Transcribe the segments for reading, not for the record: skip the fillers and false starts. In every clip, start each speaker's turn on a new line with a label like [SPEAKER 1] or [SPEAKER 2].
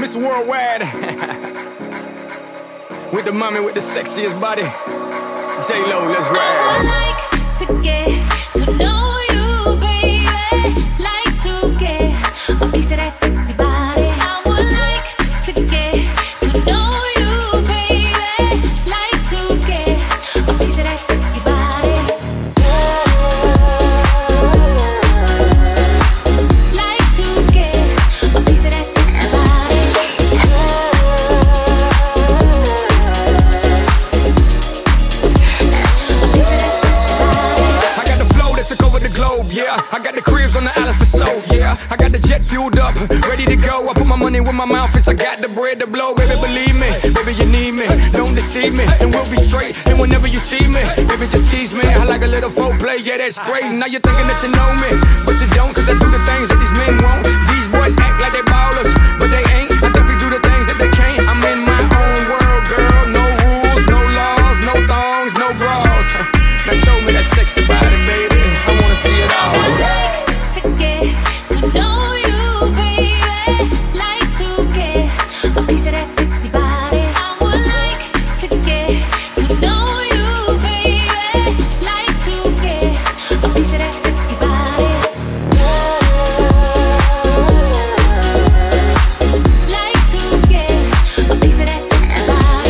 [SPEAKER 1] Miss Worldwide. With the mommy with the sexiest body. J-Lo, let's ride.
[SPEAKER 2] I would like to get to know you, baby. Like to get a piece of that sexy body. I would like to get to know you, baby. Like to get a piece of that sexy body. Like to get a piece of that sexy body.
[SPEAKER 1] I got the flow that took over the globe, yeah. I got the cribs on the islands for show, yeah. I got the jet fueled up, ready to go. I put my money where my mouth is. I got the bread to blow, baby, believe me. Baby, you need me, don't deceive me, and we'll be straight. And whenever you see me, baby, just tease me. I like a little foreplay, yeah, that's great. Now you're thinking that you know me, but you don't, cause I do the things that these men won't. These boys act like they ballers, but they ain't. I definitely do the things that they can't. I'm in my own world, girl. No rules, no laws, no thongs, no bras. Now show me that sexy body, baby. I wanna see it all.
[SPEAKER 2] I would like to get to know you, baby. Like to get a piece of that sexy body. I would like to get to know you, baby. Like to get a piece of that sexy body. Like to get a piece of that sexy body.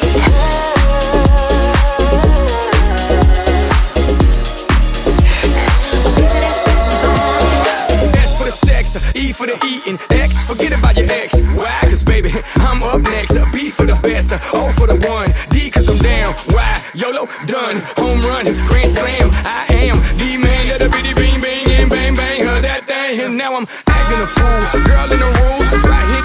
[SPEAKER 2] A piece of that sexy body.
[SPEAKER 1] S for the sex, E for the eating, X, forget about your ex. Why? Cause baby, I'm up next. B for the best, O for the one, D cause I'm down. Why? YOLO, done, home run, grand slam. I am the man that a bitty bing bang and bang bang. Heard that thing and now I'm acting a fool. Girl in the room, right here